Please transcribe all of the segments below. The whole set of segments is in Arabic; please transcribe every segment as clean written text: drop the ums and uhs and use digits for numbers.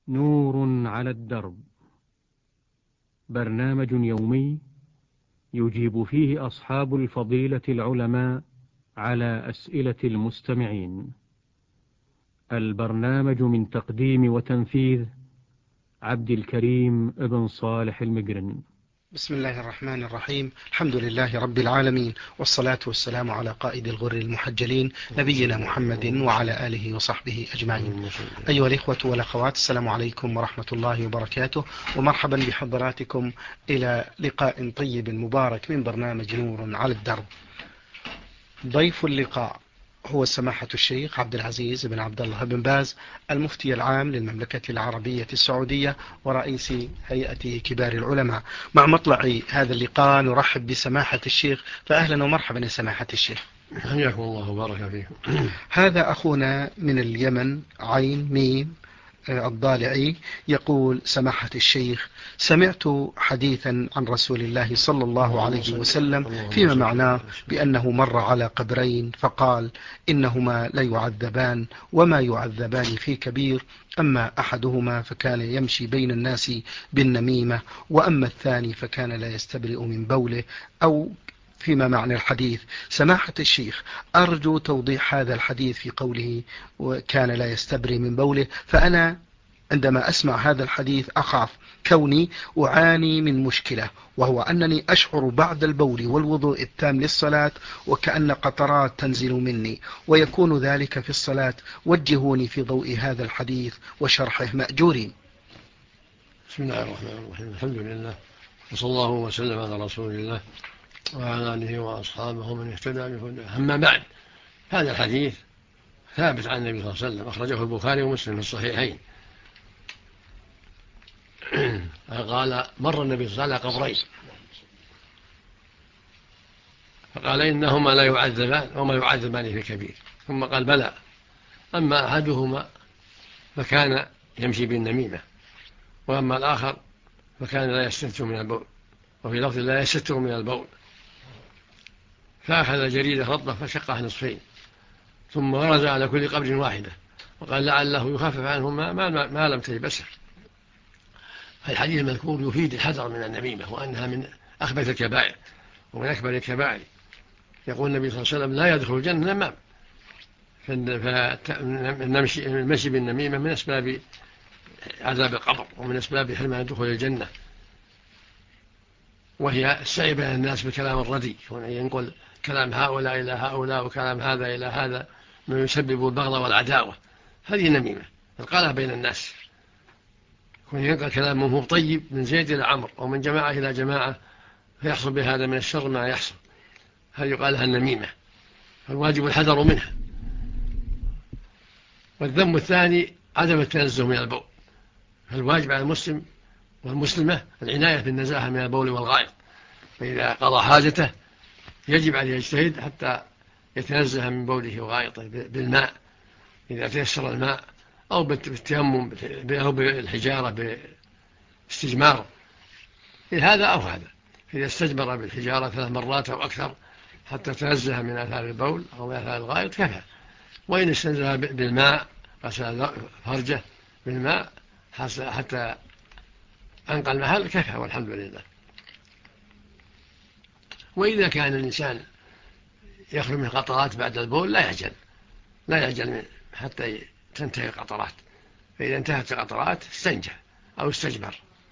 نور على الدرب، برنامج يومي يجيب فيه أصحاب الفضيلة العلماء على أسئلة المستمعين. البرنامج من تقديم وتنفيذ عبد الكريم ابن صالح المقرن. بسم الله الرحمن الرحيم. الحمد لله رب العالمين، والصلاة والسلام على قائد الغر المحجلين نبينا محمد وعلى آله وصحبه أجمعين. أيها الإخوة والأخوات، السلام عليكم ورحمة الله وبركاته، ومرحبا بحضراتكم إلى لقاء طيب مبارك من برنامج نور على الدرب. ضيف اللقاء هو سماحة الشيخ عبد العزيز بن عبد الله بن باز، المفتي العام للمملكة العربية السعودية ورئيس هيئة كبار العلماء. مع مطلع هذا اللقاء نرحب بسماحة الشيخ، فأهلا ومرحبا يا سماحة الشيخ. حياكم الله وبارك فيكم. هذا أخونا من اليمن، عين ميم الضالعي، يقول: سماحة الشيخ، سمعت حديثا عن رسول الله صلى الله عليه وسلم فيما معناه بأنه مر على قبرين فقال: إنهما لا يعذبان وما يعذبان في كبير، أما أحدهما فكان يمشي بين الناس بالنميمة، وأما الثاني فكان لا يستبرئ من بوله، أو فيما معنى الحديث. سماحة الشيخ، أرجو توضيح هذا الحديث في قوله وكان لا يستبرئ من بوله، فأنا عندما أسمع هذا الحديث أخاف كوني أعاني من مشكلة، وهو أنني أشعر بعد البول والوضوء التام للصلاة وكأن قطرات تنزل مني، ويكون ذلك في الصلاة. وجهوني في ضوء هذا الحديث وشرحه مأجورين. بسم الله الرحمن الرحيم. الحمد لله، وصلى الله وسلم على رسول الله وعلى آله وأصحابه من اهتدى بهداه. أما بعد، هذا الحديث ثابت عن النبي صلى الله عليه وسلم، أخرجه البخاري ومسلم في الصحيحين. قال: مر النبي صلى الله عليه وسلم على قبرين فقال: إنهما لا يعذبان وما يعذبان في كبير، ثم قال: بلى، أما أحدهما فكان يمشي بالنميمة، وأما الآخر فكان لا يستتر من البول، وفي لفظ لا يستتر من البول. فأخذ جريدة رطبة فشقها نصفين، ثم غرز على كل قبر واحدة، وقال: لعله يخفف عنهما ما لم تيبسه. الحديث المذكور يفيد الحذر من النميمة، وأنها من أخبث الكبائر ومن أكبر الكبائر. يقول النبي صلى الله عليه وسلم: لا يدخل الجنة نمام. فالمشي بالنميمة من أسباب عذاب القبر ومن أسباب حرمان دخول الجنة، وهي السعي بين الناس بالكلام الردي، ينقل كلام هؤلاء إلى هؤلاء وكلام هذا إلى هذا ما يسبب البغض والعداوة. هذه نميمة، القالة بين الناس، ينقل كلام هو طيب من زيد إلى عمرو أو من جماعة إلى جماعة، فيحصل بهذا من الشر ما يحصل. هذه يقال لها النميمة، فالواجب الحذر منها. والذنب الثاني عدم التنزه من البول، فالواجب على المسلم والمسلمة العناية بالنزاهة من البول والغائط، فإذا قضى حاجته يجب عليه يجتهد حتى يتنزه من بوله وغائطه بالماء إذا تيسر الماء، أو بالتيمم أو بالحجارة باستجمار هذا أو هذا. إذا استجمر بالحجارة 3 مرات أو أكثر حتى تنزه من آثار البول أو من آثار الغائط كفى. وإن استنزه بالماء غسل فرجه بالماء حتى أنقى المحل كفى، والحمد لله. وإذا كان الإنسان يخرج من قطرات بعد البول لا يعجل حتى تنتهي القطرات، فإذا انتهت القطرات استنجى أو استجمر.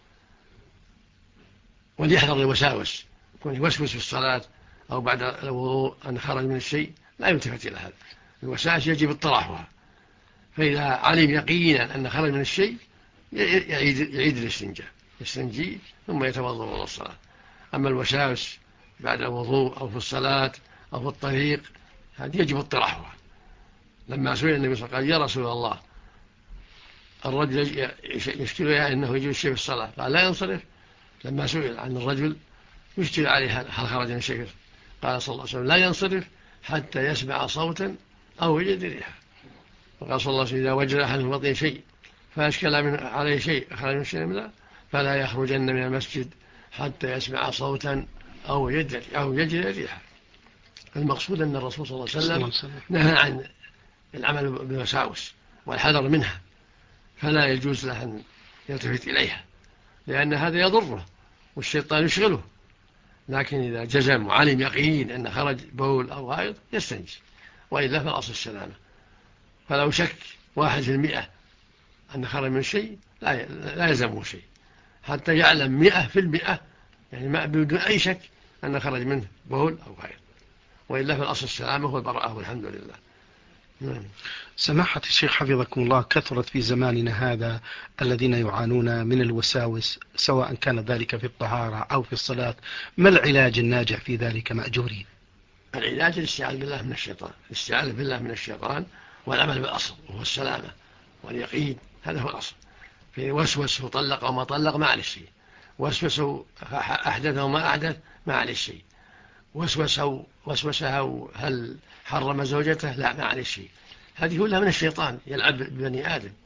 وليحذر الوساوس، يكون يوسوس في الصلاة أو بعد الوضوء أن خرج من الشيء، لا يلتفت إلى هذا. الوساوس يجب اطراحها، فإذا علم يقينا أن خرج من الشيء يعيد الاستنجاء، يستنجي ثم يتوضأ للصلاة. أما الوساوس بعد الوضوء أو في الصلاة أو في الطريق هذه يجب اطراحها. لما سئل النبي صلى الله عليه وسلم: يا رسول الله، الرجل يشكل أنه يجب الشيء في الصلاة، قال: لا ينصرف. لما سئل عن الرجل يشكل عليه هل خرج من شيء، قال صلى الله عليه وسلم: لا ينصرف حتى يسمع صوتا أو يجد ريحا. وقال صلى الله عليه وسلم: إذا وجد أحد في بطنه شيء فأشكل عليه شيء خرج من شيء لا، فلا يخرجن من المسجد حتى يسمع صوتا أو يجد ريحا. المقصود أن الرسول صلى الله عليه وسلم نهى عن العمل بالوساوس والحذر منها، فلا يجوز له أن يلتفت إليها، لأن هذا يضره والشيطان يشغله. لكن إذا جزم وعلم يقين أن خرج بول أو غائط يستنجي، وإلا فالأصل السلامة. فلو شك 1% أن خرج من شيء لا يلزمه شيء، حتى يعلم 100%، يعني ما بدون أي شك أن خرج منه بول أو غائط، وإلا فالأصل السلامة والبراءة والحمد لله. سماحة الشيخ حفظكم الله، كثرت في زماننا هذا الذين يعانون من الوساوس، سواء كان ذلك في الطهارة أو في الصلاة. ما العلاج الناجح في ذلك مأجورين؟ العلاج الاستعاذة بالله من الشيطان، الاستعاذة بالله من الشيطان والعمل بالأصل وهو السلامة واليقين، هذا هو الأصل. في وسوس وطلق أو ما طلق ما عليه شيء، وسوس أحدث أو ما أحدث ما عليه شيء، وسوسه أو هل حرم زوجته لا ما عليه شيء، هذه كلها من الشيطان يلعب ببني آدم.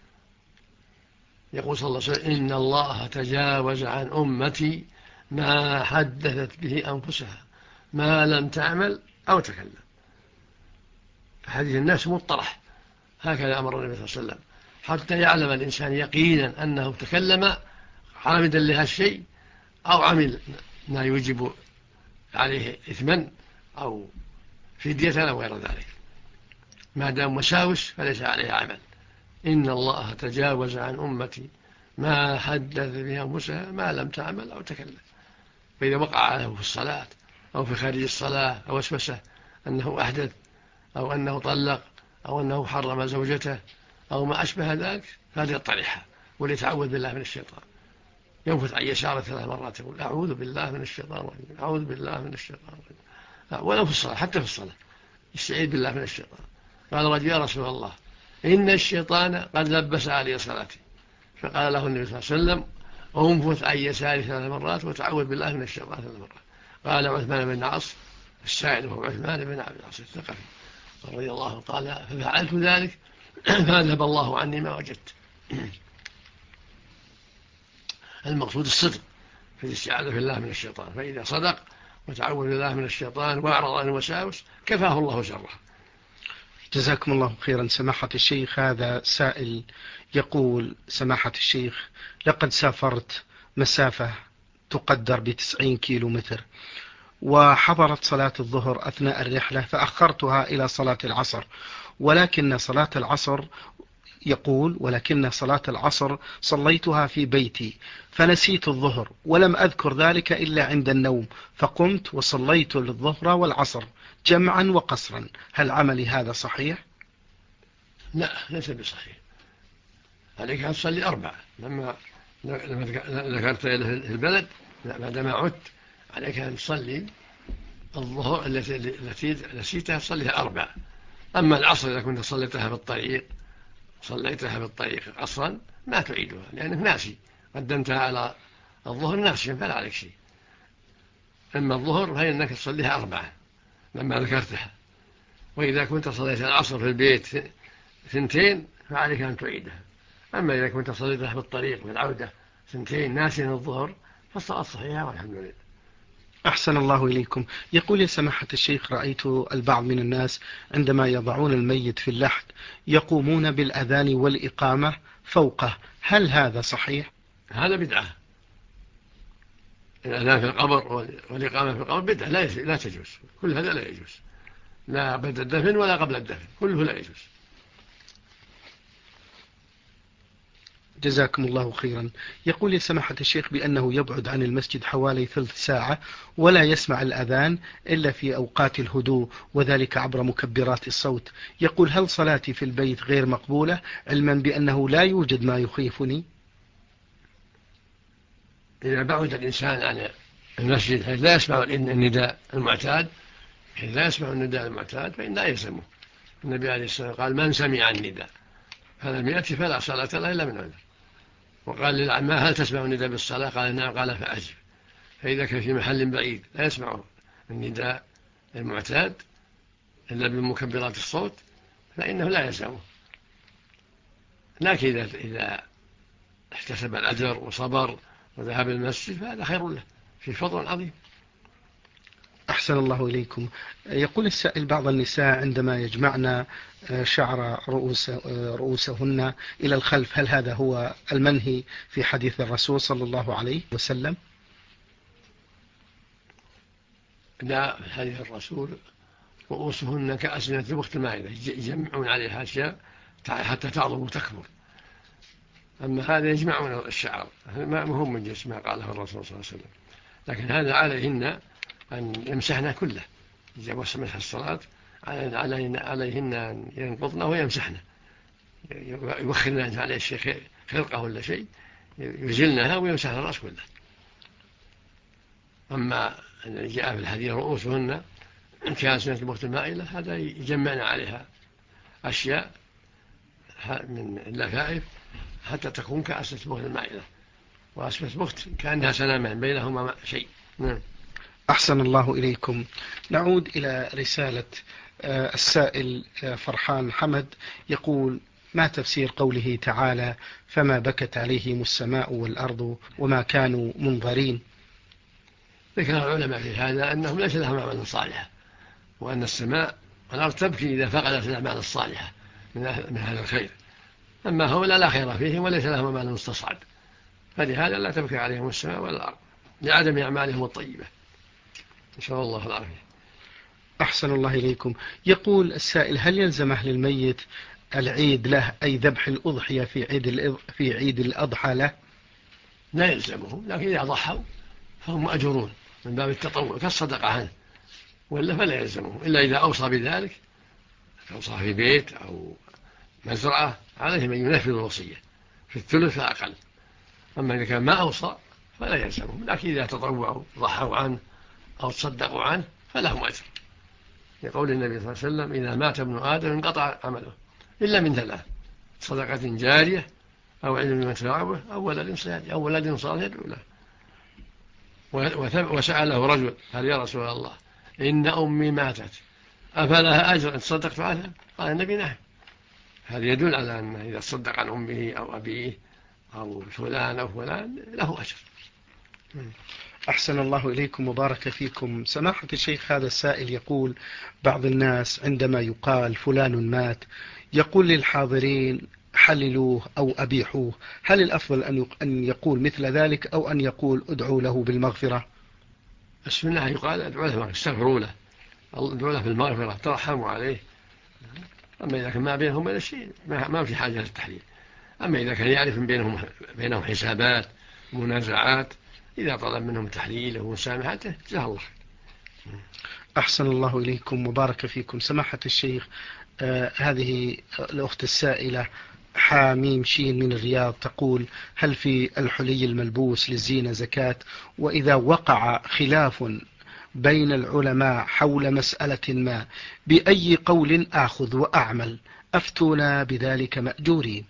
يقول صلى الله عليه وسلم: إن الله تجاوز عن أمتي ما حدثت به أنفسها ما لم تعمل أو تكلم. فهذه الناس مطرح، هكذا أمر النبي صلى الله عليه وسلم، حتى يعلم الإنسان يقينا أنه تكلم عامدا لها الشيء أو عمل ما يوجب عليه إثما أو فدية أو غير ذلك. ما دام وساوس فليس عليه عمل. إن الله تجاوز عن أمتي ما حدث بها أنفسها ما لم تعمل أو تكلم. فإذا وقع له في الصلاة أو في خارج الصلاة أو وسوسه أنه أحدث أو أنه طلق أو أنه حرم زوجته أو ما أشبه ذلك، فليطرحها وليتعوذ بالله من الشيطان. ينفث عن يساره 3 مرات يقول: أعوذ بالله من الشيطان الرجيم، أعوذ بالله من الشيطان الرجيم. ولو في الصلاة، حتى في الصلاة يستعيذ بالله من الشيطان. قال رجل: يا رسول الله، إن الشيطان قد لبس علي صلاتي. فقال له النبي صلى الله عليه وسلم: انفث عن يساره 3 مرات وتعوذ بالله من الشيطان 3 مرات. قال عثمان بن عاص السائل وهو عثمان بن عبد العاص الثقفي رضي الله عنه، قال: ففعلت ذلك فأذهب الله عني ما وجدت. المقصود الصدق في الاستعاذة بالله من الشيطان، فإذا صدق وتعوذ بالله من الشيطان وأعرض عن الوساوس كفاه الله شره. جزاكم الله خيرا. سماحة الشيخ، هذا سائل يقول: سماحة الشيخ، لقد سافرت مسافة تقدر ب90 كيلومتر، وحضرت صلاة الظهر أثناء الرحلة فأخرتها إلى صلاة العصر، ولكن صلاة العصر صليتها في بيتي، فنسيت الظهر ولم أذكر ذلك إلا عند النوم، فقمت وصليت الظهر والعصر جمعا وقصرا. هل عملي هذا صحيح؟ لا، ليس بصحيح. عليك أن تصلي 4 لما ذكرت البلد. بعدما عدت عليك أن تصلي الظهر التي نسيتها تصليها 4. أما العصر إذا كنت صليتها بالطريق عصرا ما تعيدها، لأنك ناسي، قدمتها على الظهر ناسيا فلا عليك شيء. أما الظهر فإنك تصليها 4 لما ذكرتها. وإذا كنت صليت العصر في البيت 2 فعليك أن تعيدها. أما إذا كنت صليتها بالطريق والعودة 2 ناسيا الظهر فالصلاة صحيحة والحمد لله. أحسن الله إليكم. يقول: يا سماحة الشيخ، رأيت البعض من الناس عندما يضعون الميت في اللحد يقومون بالأذان والإقامة فوقه، هل هذا صحيح؟ هذا بدعة. الأذان في القبر والإقامة في القبر بدعة، لا تجوز. كل هذا لا يجوز، لا بعد الدفن ولا قبل الدفن، كله لا يجوز. جزاكم الله خيرا. يقول: يا سماحة الشيخ، بأنه يبعد عن المسجد حوالي 3 ساعة ولا يسمع الأذان إلا في أوقات الهدوء، وذلك عبر مكبرات الصوت. يقول: هل صلاتي في البيت غير مقبولة علما بأنه لا يوجد ما يخيفني؟ إذا بعد الإنسان عن المسجد حيث لا يسمع النداء المعتاد فإن لا يلزمه. النبي عليه الصلاة والسلام قال: من سمع النداء فلم يأتي فلا صلاة له إلا من عذر. وقال للعمة: هل تسمع النداء بالصلاة؟ قال: نعم. قال: فأجب. فإذا كان في محل بعيد لا يسمع النداء المعتاد إلا بمكبرات الصوت فإنه لا يلزمه. لكن إذا احتسب الأجر وصبر وذهب المسجد فهذا خير له، في فضل عظيم. أحسن الله إليكم. يقول السائل: بعض النساء عندما يجمعن شعر رؤوسهن إلى الخلف، هل هذا هو المنهي في حديث الرسول صلى الله عليه وسلم؟ لا، حديث الرسول رؤوسهن كأسنة البخت المائدة، يجمعون عليها أشياء حتى تعظم وتكبر. أما هذا يجمعون الشعر، ما هو من جنس ما قاله الرسول صلى الله عليه وسلم. لكن هذا عليهن أن يمسحن كله، إذا وسمت الصلاة عليهن أن ينقضن ويمسحن، يوخرن عليه الشيء خرقة ولا شيء، يزلنها ويمسحن الرأس كله. أما الذي جاء في الحديث رؤوسهن كأسنة البخت المائلة، هذا يجمعن عليها أشياء من اللفائف حتى تكون كأسنة البخت المائلة، وأسنة البخت كأنها سنامان بينهما شيء. نعم. أحسن الله إليكم. نعود إلى رسالة السائل فرحان حمد، يقول: ما تفسير قوله تعالى: فما بكت عليهم السماء والأرض وما كانوا منظرين؟ ذكر العلماء في هذا أنهم ليس لهم أعمال صالحة، وأن السماء والأرض تبكي إذا فقدت الأعمال الصالحة من هذا الخير. أما هؤلاء لا خير فيهم وليس لهم أعمال مستصعد، فلهذا لا تبكي عليهم السماء والأرض لعدم أعمالهم الطيبة. إن شاء الله العافية. أحسن الله إليكم. يقول السائل: هل يلزم أهل الميت العيد له، أي ذبح الأضحية في عيد الأضحى له؟ لا يلزمهم، لكن إذا ضحوا فهم مأجورون من باب التطوع كالصدقة عنه، وإلا فلا يلزمهم إلا إذا أوصى بذلك، أوصى في بيت أو مزرعة، عليهم أن ينفذوا الوصية في الثلث فأقل. أما إذا كان ما أوصى فلا يلزمهم، لكن إذا تطوعوا ضحوا عنه أو تصدقوا عنه فلهم أجر، لقول النبي صلى الله عليه وسلم: إذا مات ابن آدم انقطع عمله إلا من ثلاث: صدقة جارية أو علم ينتفع أو ولد صالح يدعو له. وسأله رجل: هل يا رسول الله إن أمي ماتت أفلها أجر إن تصدقت عنها؟ قال النبي: نعم. هذا يدل على أن إذا تصدق عن أمه أو أبيه أو فلان أو فلان له أجر. أحسن الله إليكم وبارك فيكم. سماحة الشيخ، هذا السائل يقول: بعض الناس عندما يقال فلان مات يقول للحاضرين حللوه أو أبيحوه، هل الأفضل أن يقول مثل ذلك أو أن يقول ادعوا له بالمغفرة؟ السنة يقال ادعوا له، استغفروا له، ادعوا له بالمغفرة، ترحموا عليه. أما إذا كان ما بينهم ولا شيء ما في حاجة للتحليل. أما إذا كان يعرف بينهم حسابات منازعات، إذا طلب منهم تحليله ومسامحته جزاه الله خير. أحسن الله إليكم وبارك فيكم. سماحة الشيخ، هذه الأخت السائلة حاميم شين من الرياض تقول: هل في الحلي الملبوس للزينة زكاة؟ وإذا وقع خلاف بين العلماء حول مسألة ما، بأي قول آخذ وأعمل؟ أفتونا بذلك مأجورين.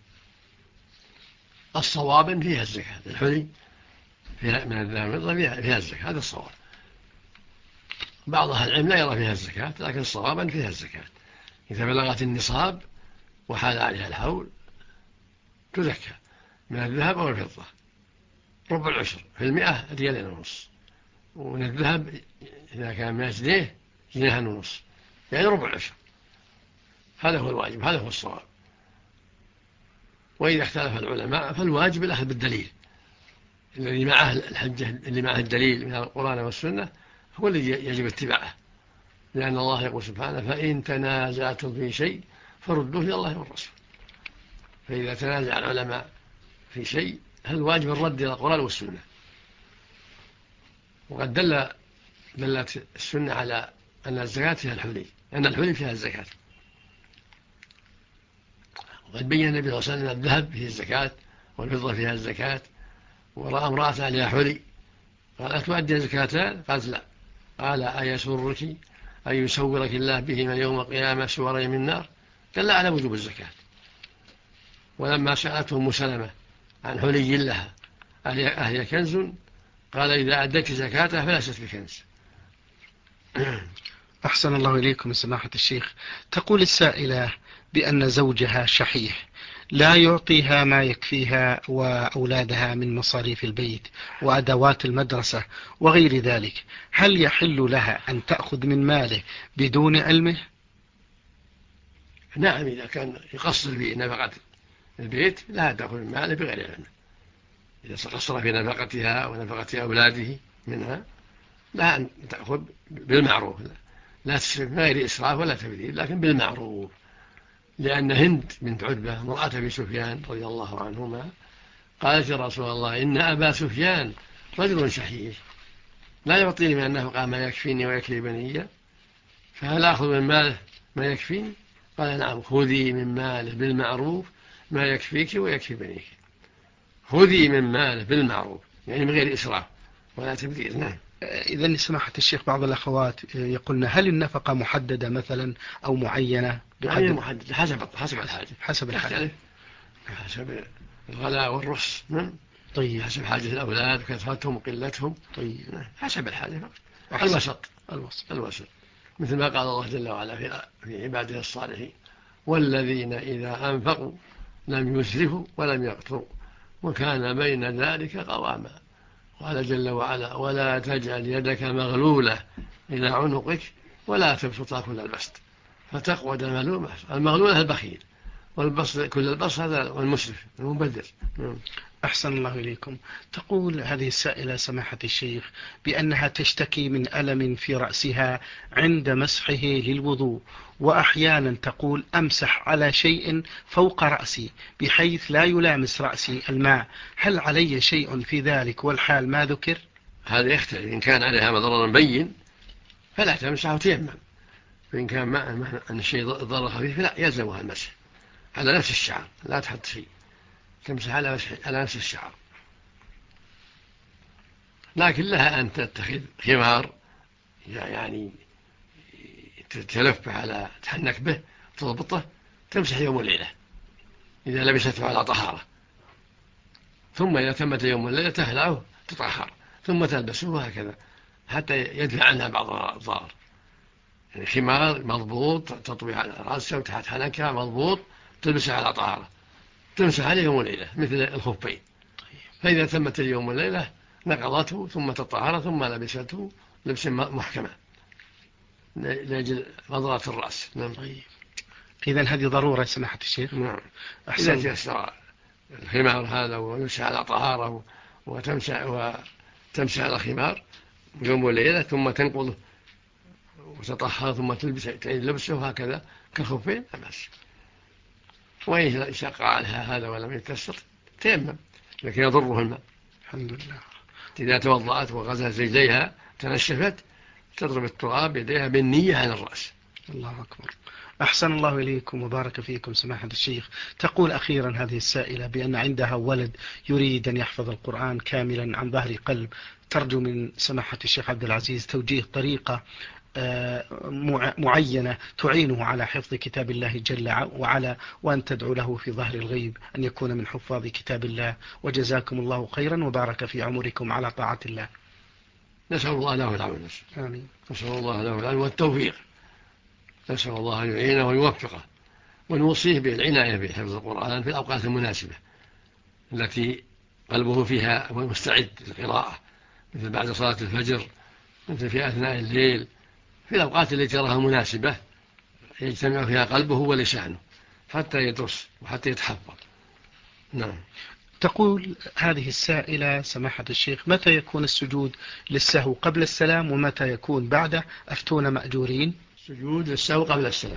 الصواب فيها الزكاة، الحلي من الذهب والفضة فيها الزكاة، هذا الصواب. بعض أهل العلم لا يرى فيها الزكاة، لكن الصواب فيها الزكاة. إذا بلغت النصاب وحال عليها الحول تزكى من الذهب أو الفضة، ربع العشر في 100 ريال ونص، ومن الذهب إذا كان 100 جنيه جنيه ونص، يعني ربع العشر. هذا هو الواجب، هذا هو الصواب. وإذا اختلف العلماء فالواجب الأخذ بالدليل، الذي معه الحجة، اللي معه الدليل من القرآن والسنة هو الذي يجب اتباعه، لأن الله يقول سبحانه: فإن تنازعتم في شيء فردوه إلى الله والرسول. فإذا تنازع العلماء في شيء الواجب الرد إلى القرآن والسنة. وقد دلت السنة على أن الزكاة فيها الحلي، أن الحلي فيها الزكاة. وقد بين النبي صلى الله عليه وسلم الذهب فيه الزكاة والفضة فيها الزكاة. ورأى امرأة عليها حلي قال: أتؤدي زكاتان؟ قالت: لا. قال: أيسرك أن يسورك الله بهما يوم القيامة سورين من نار؟ قال: لا، على وجوب الزكاة. ولما سألته أم سلمة عن حلي لها أهي كنز؟ قال: إذا أديت زكاته فليست بكنز. أحسن الله إليكم سماحة الشيخ. تقول السائلة بأن زوجها شحيح لا يعطيها ما يكفيها وأولادها من مصاريف البيت وأدوات المدرسة وغير ذلك، هل يحل لها أن تأخذ من ماله بدون علمه؟ نعم، إذا كان يقصر في نفقة البيت لا تأخذ من ماله بغير علمه. إذا قصر في نفقتها ونفقة أولاده منها لا أن تأخذ بالمعروف، لا تسرف من غير إسراف ولا تبذير، لكن بالمعروف. لأن هند بنت عتبة امرأة أبي سفيان رضي الله عنهما قالت يا رسول الله إن أبا سفيان رجل شحيح لا يعطيني من النفقة ما يكفيني ويكفي بني، فهل أخذ من ماله ما يكفيني؟ قال نعم، خذي من ماله بالمعروف ما يكفيك ويكفي بنيك. خذي من ماله بالمعروف يعني من غير إسراف ولا تبذير. نعم. إذن سماحة الشيخ بعض الأخوات يقولن هل النفقة محددة مثلا أو معينة؟ غير محددة، حسب الحاجة، حسب الحاجة، حسب الغلاء والرخص. طيب. حسب حاجة الأولاد وكثرتهم وقلتهم. طيب. حسب الحاجة. الوسط مثل ما قال الله جل وعلا في عباده الصالحين والذين إذا أنفقوا لم يسرفوا ولم يقتروا وكان بين ذلك قواما. قال جل وعلا ولا تجعل يدك مغلولة إلى عنقك ولا تبسطها كل البسط فتقعد ملومة. المغلولة البخيل، والبسط كل البسط هذا والمسرف المبذر. أحسن الله إليكم. تقول هذه السائلة سماحة الشيخ بأنها تشتكي من ألم في رأسها عند مسحه للوضوء، وأحيانا تقول أمسح على شيء فوق رأسي بحيث لا يلامس رأسي الماء، هل علي شيء في ذلك والحال ما ذكر؟ هذا يختلف، إن كان عليها ضرر بين فلا تمسح وتيمم، وإن كان ما أن الشيء ضرر خفيف لا يلزمها المسح على نفس الشعر، لا تحط شيء، تمسح على نفس الشعر. لكن لها أن تتخذ خمار يعني تلف على تحنك به تضبطه، تمسح يوم وليلة إذا لبسته على طهارة، ثم إذا تمت يوم وليلة تهلعه تطهر ثم تلبسه، وهكذا حتى يدفع عنها بعض الضرر. يعني خمار مضبوط تطوي على رأسه وتحت حنكها مضبوط تلبسه على طهارة، تمسح عليه يوم وليلة مثل الخفين. فإذا تمت اليوم والليلة نقضته ثم تطهر ثم لبسته لبس محكمة لأجل نظرة الرأس. نعم. إذن هذه ضرورة سماحة الشيخ. نعم. إذا تيسر الخمار هذا ويمسح على طهارة وتمسح على الخمار يوم وليلة ثم تنقضه وتطهر ثم تعيد لبسه وهكذا كالخفين لا بأس. وإن شق عنها هذا ولم يتسر تيمم، لكن يضره الماء. الحمد لله. إذا توضأت وغسلت رجليها تنشفت تضرب التراب يديها بالنية عن الرأس. الله أكبر. أحسن الله إليكم وبارك فيكم سماحة الشيخ. تقول أخيرا هذه السائلة بأن عندها ولد يريد أن يحفظ القرآن كاملا عن ظهر قلب، ترجو من سماحة الشيخ عبد العزيز توجيه طريقة معينة تعينه على حفظ كتاب الله جل وعلا، وأن تدعو له في ظهر الغيب أن يكون من حفاظ كتاب الله. وجزاكم الله خيرا وبارك في عمركم على طاعة الله. نسأل الله له العون. آمين. نسأل الله له العون والتوفيق، نسأل الله أن يعينه ويوفقه، ونوصيه بالعناية بحفظ القرآن في الأوقات المناسبة التي قلبه فيها مستعد للقراءة، مثل بعد صلاة الفجر، مثل في أثناء الليل، في الأوقات التي تراها مناسبة يجتمع فيها قلبه ولسانه حتى يدرس وحتى يتحفظ. نعم. تقول هذه السائلة سماحة الشيخ متى يكون السجود للسهو قبل السلام ومتى يكون بعده؟ أفتون مأجورين. سجود للسهو قبل السلام.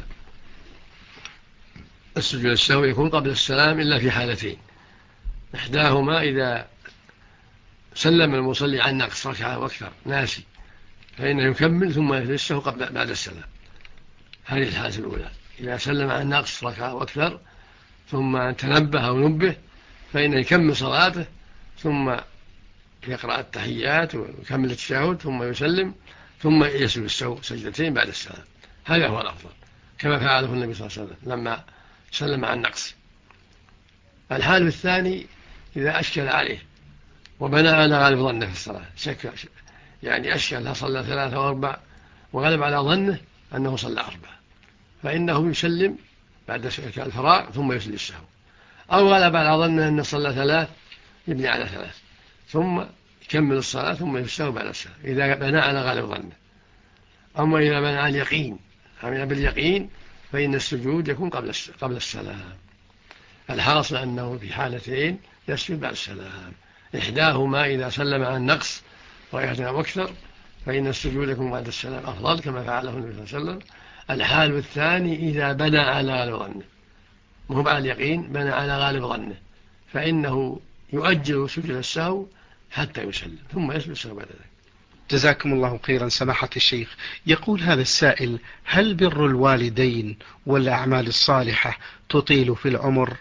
السجود للسهو يكون قبل السلام إلا في حالتين، إحداهما إذا سلم المصلي عن نقص ركعة واكثر ناسي فإنه يكمل ثم يسجد للسهو بعد السلام. هذه الحالة الأولى، إذا سلم عن نقص ركعة واكثر ثم تنبه أو نبه فإنه يكمل صلاته ثم يقرأ التحيات ويكمل التشهد ثم يسلم ثم يسجد السهو سجدتين بعد السلام. هذا هو الأفضل كما فعله النبي صلى الله عليه وسلم لما سلم عن نقص. الحال الثاني إذا أشكل عليه وبنى على غالب ظنه في الصلاة، شك يعني أشكل صلى 3 و4 وغلب على ظنه أنه صلى 4، فإنه يسلم بعد الفراغ ثم يسجد السهو. أو غلب على ظنه أن صلى 3 يبني على 3 ثم يكمل الصلاة ثم يستوي بعد السلام إذا بنى على غالب ظنه. أما إذا بنى على اليقين عمل باليقين فإن السجود يكون قبل السلام. الحاصل أنه في حالتين يسجد بعد السلام، إحداهما إذا سلم عن النقص ركعة أو أكثر فإن السجود يكون بعد السلام أفضل كما فعله النبي صلى الله عليه وسلم. الحال الثاني إذا بنى على غالب ظنه، مو على اليقين، بنى على غالب ظنه، فإنه يؤجل سجود السهو حتى يسلم ثم يسجد السهو بعد ذلك. جزاكم الله خيرا سماحة الشيخ. يقول هذا السائل: هل بر الوالدين والأعمال الصالحة تطيل في العمر؟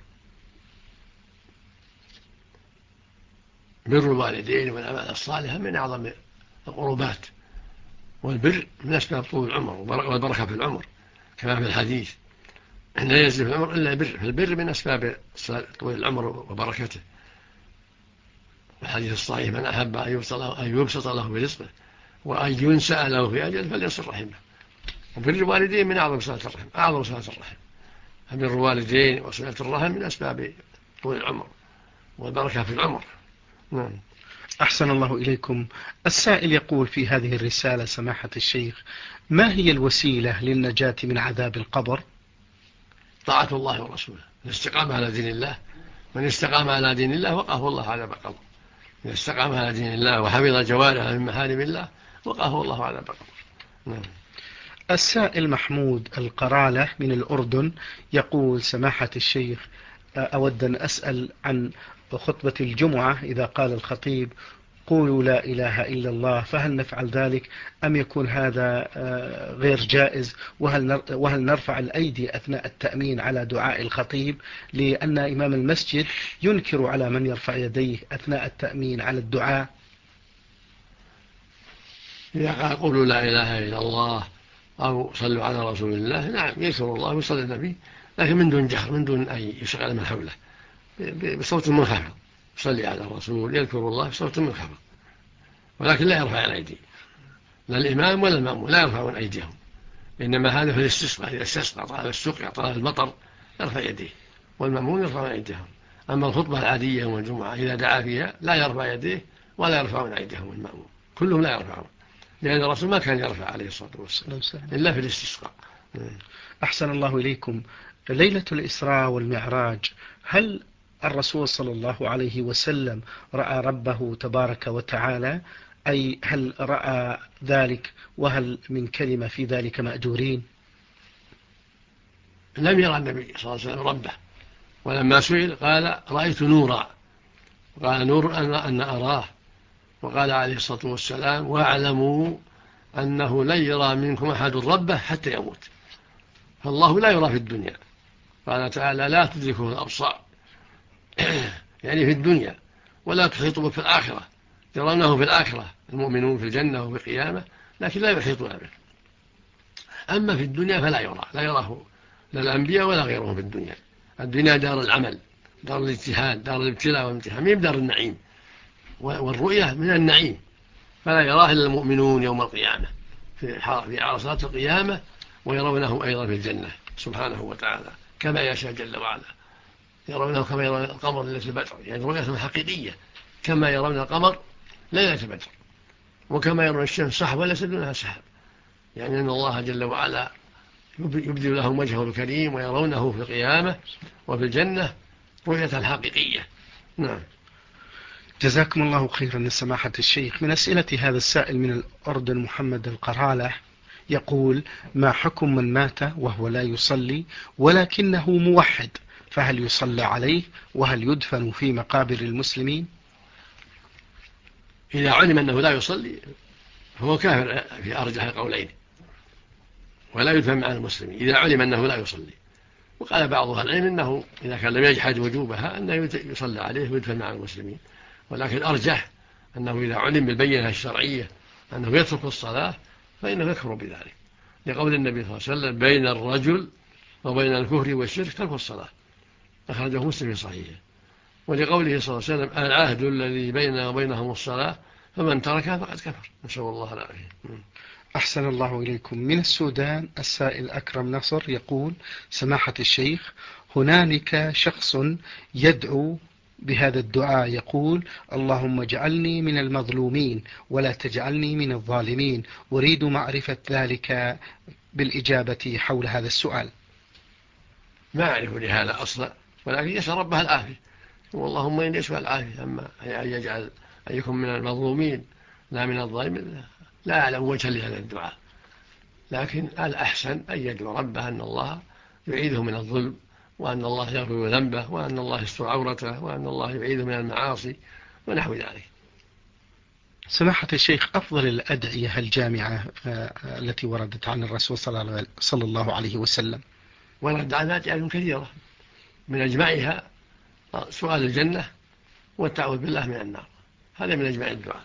بر الوالدين والأعمال الصالحة من أعظم القربات، والبر من أسباب طول العمر والبركة في العمر كما في الحديث: لا يزيد في العمر إلا البر، فالبر من أسباب طول العمر وبركته. الحديث الصحيح: من أحب أن يبسط له برزقه وأن ينسأ له في أجل فليصل رحمه. وبر الوالدين من أعظم صلة الرحم، أعظم صلة الرحم. بر الوالدين وصلة الرحم من أسباب طول العمر والبركة في العمر. نعم. أحسن الله إليكم. السائل يقول في هذه الرسالة: سماحة الشيخ، ما هي الوسيلة للنجاة من عذاب القبر؟ طاعة الله ورسوله، الاستقامة على دين الله. من استقام على دين الله وقاه الله عذاب القبر. من استقام على دين الله وحفظ جوارحه من محارم الله وقاه الله عذاب القبر. نعم. السائل محمود القرالة من الأردن يقول: سماحة الشيخ، أود أن أسأل عن خطبة الجمعة إذا قال الخطيب: قولوا لا إله إلا الله، فهل نفعل ذلك أم يكون هذا غير جائز؟ وهل نرفع الأيدي أثناء التأمين على دعاء الخطيب؟ لأن إمام المسجد ينكر على من يرفع يديه أثناء التأمين على الدعاء. إذا قال قولوا لا إله إلا الله أو صلوا على رسول الله، نعم يذكر الله ويصلي النبي، لكن من دون جهر، من دون أن يشغل من حوله، بصوت منخفض، يصلي على الرسول يذكر الله بصوت منخفض، ولكن لا يرفع الأيدي، لا الإمام ولا المأمون لا يرفعون أيديهم، إنما هذا في الاستسقاء. إذا استسقى طلب السقيا طلب المطر يرفع يديه، والمأمون يرفعون أيديهم. أما الخطبة العادية يوم الجمعة إذا دعا فيها لا يرفع يديه ولا يرفعون أيديهم المأمون، كلهم لا يرفعون، لأن الرسول ما كان يرفع عليه الصلاة والسلام إلا في الاستسقاء. أحسن الله إليكم. ليلة الإسراء والمعراج، هل الرسول صلى الله عليه وسلم رأى ربه تبارك وتعالى؟ أي هل رأى ذلك؟ وهل من كلمة في ذلك مأجورين؟ لم يرى النبي صلى الله عليه وسلم ربه، ولما سئل قال: رأيت نورا، وقال: نور أن أراه. وقال عليه الصلاة والسلام: واعلموا أنه لن يرى منكم أحد ربه حتى يموت. فالله لا يرى في الدنيا، قال تعالى: لا تدركه الأبصار يعني في الدنيا، ولا تحيطه في الآخرة، يرونه في الآخرة المؤمنون في الجنة وفي القيامة، لكن لا يحيطون به. أما في الدنيا فلا يرى، لا يراه لا الأنبياء ولا غيرهم في الدنيا. الدنيا دار العمل، دار الاجتهاد، دار الابتلاء والامتحان، مين دار النعيم، والرؤية من النعيم، فلا يراه إلا المؤمنون يوم القيامة في عرصات القيامة، ويرونه أيضا في الجنة سبحانه وتعالى كما يشاء جل وعلا. يرونه كما يرون القمر ليلة البدر، يعني رؤية حقيقية، كما يرون القمر ليلة البدر، وكما يرون الشمس سحبا ليس دونها سحب، يعني أن الله جل وعلا يبدي لهم وجهه الكريم ويرونه في القيامة وفي الجنة رؤية حقيقية. نعم. جزاكم الله خيرا سماحة الشيخ. من أسئلة هذا السائل من الأردن محمد القرالة يقول: ما حكم من مات وهو لا يصلي ولكنه موحد، فهل يصلى عليه وهل يدفن في مقابر المسلمين؟ إذا علم أنه لا يصلي فهو كافر في أرجح القولين، ولا يدفن مع المسلمين إذا علم أنه لا يصلي. وقال بعض أهل العلم أنه إذا كان لم يجحد وجوبها أنه يصلى عليه ويدفن مع المسلمين، ولكن أرجح أنه إذا علم بالبينة الشرعية أنه يترك الصلاة فإنه يكفر بذلك، لقول النبي صلى الله عليه وسلم: بين الرجل وبين الكفر والشرك ترك الصلاة، أخرجه مسلم في صحيحه. ولقوله صلى الله عليه وسلم: العهد الذي بيننا وبينهم الصلاة فمن تركها فقد كفر، نسأل الله العافية. أحسن الله إليكم. من السودان السائل أكرم نصر يقول: سماحة الشيخ، هنالك شخص يدعو بهذا الدعاء يقول: اللهم اجعلني من المظلومين ولا تجعلني من الظالمين. أريد معرفة ذلك بالإجابة حول هذا السؤال. ما أعرف لهذا أصلا، ولكن يسأل ربها العافية، واللهم إني أسأل العافية. أما أن يجعل أن يكون من المظلومين لا من الظالمين، لا أعلم وجها لهذا الدعاء، لكن الأحسن أن يدعو ربه أن الله يعيده من الظلم، وأن الله يغفر ذنبه، وأن الله يستر عورته، وأن الله يعيده من المعاصي ونحو ذلك. سماحة الشيخ، أفضل الأدعية الجامعة التي وردت عن الرسول صلى الله عليه وسلم؟ ورد عن أدعية كثيرة، من أجمعها سؤال الجنة والتعوذ بالله من النار، هذا من أجمع الدعاء.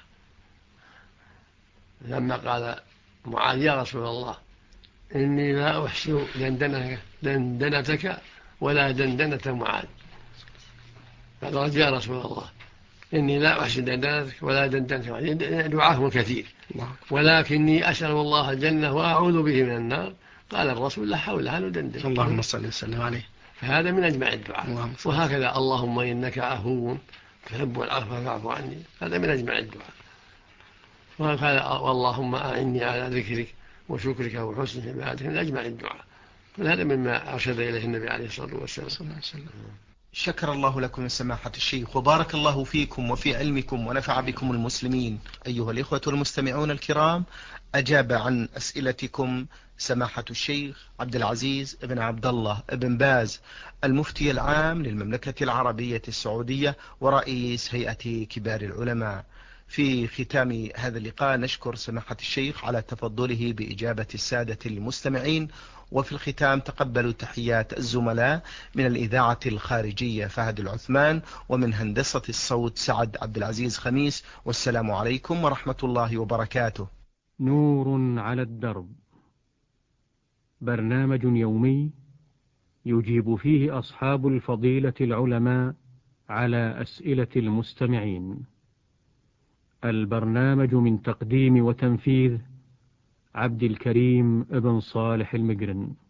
لما قال معاذ: يا رسول الله إني لا أحسن دندنتك ولا دندنة معاذ. قال: يا رسول الله إني لا أحسن دندنتك ولا دندنة معاذ. دعاهم كثير، ولكني أسأل الله الجنة وأعوذ به من النار. قال الرسول: لا حول لا ندندن. اللهم صل وسلم عليه. فهذا من أجمع الدعاء. وهكذا اللهم إنك عفو تحب العفو فاعف عني، هذا من أجمع الدعاء. وهكذا اللهم أعني على ذكرك وشكرك وحسن عبادتك، من أجمع الدعاء. هذا مما أرشد إليه النبي عليه الصلاة والسلام. شكر الله لكم سماحة الشيخ، وبارك الله فيكم وفي علمكم ونفع بكم المسلمين. أيها الإخوة المستمعون الكرام، أجاب عن أسئلتكم سماحة الشيخ عبد العزيز بن عبد الله بن باز، المفتي العام للمملكة العربية السعودية ورئيس هيئة كبار العلماء. في ختام هذا اللقاء نشكر سماحة الشيخ على تفضله بإجابة السادة المستمعين. وفي الختام تقبلوا تحيات الزملاء من الإذاعة الخارجية فهد العثمان، ومن هندسة الصوت سعد عبد العزيز خميس، والسلام عليكم ورحمة الله وبركاته. نور على الدرب، برنامج يومي يجيب فيه أصحاب الفضيلة العلماء على أسئلة المستمعين. البرنامج من تقديم وتنفيذ عبد الكريم ابن صالح المقرن.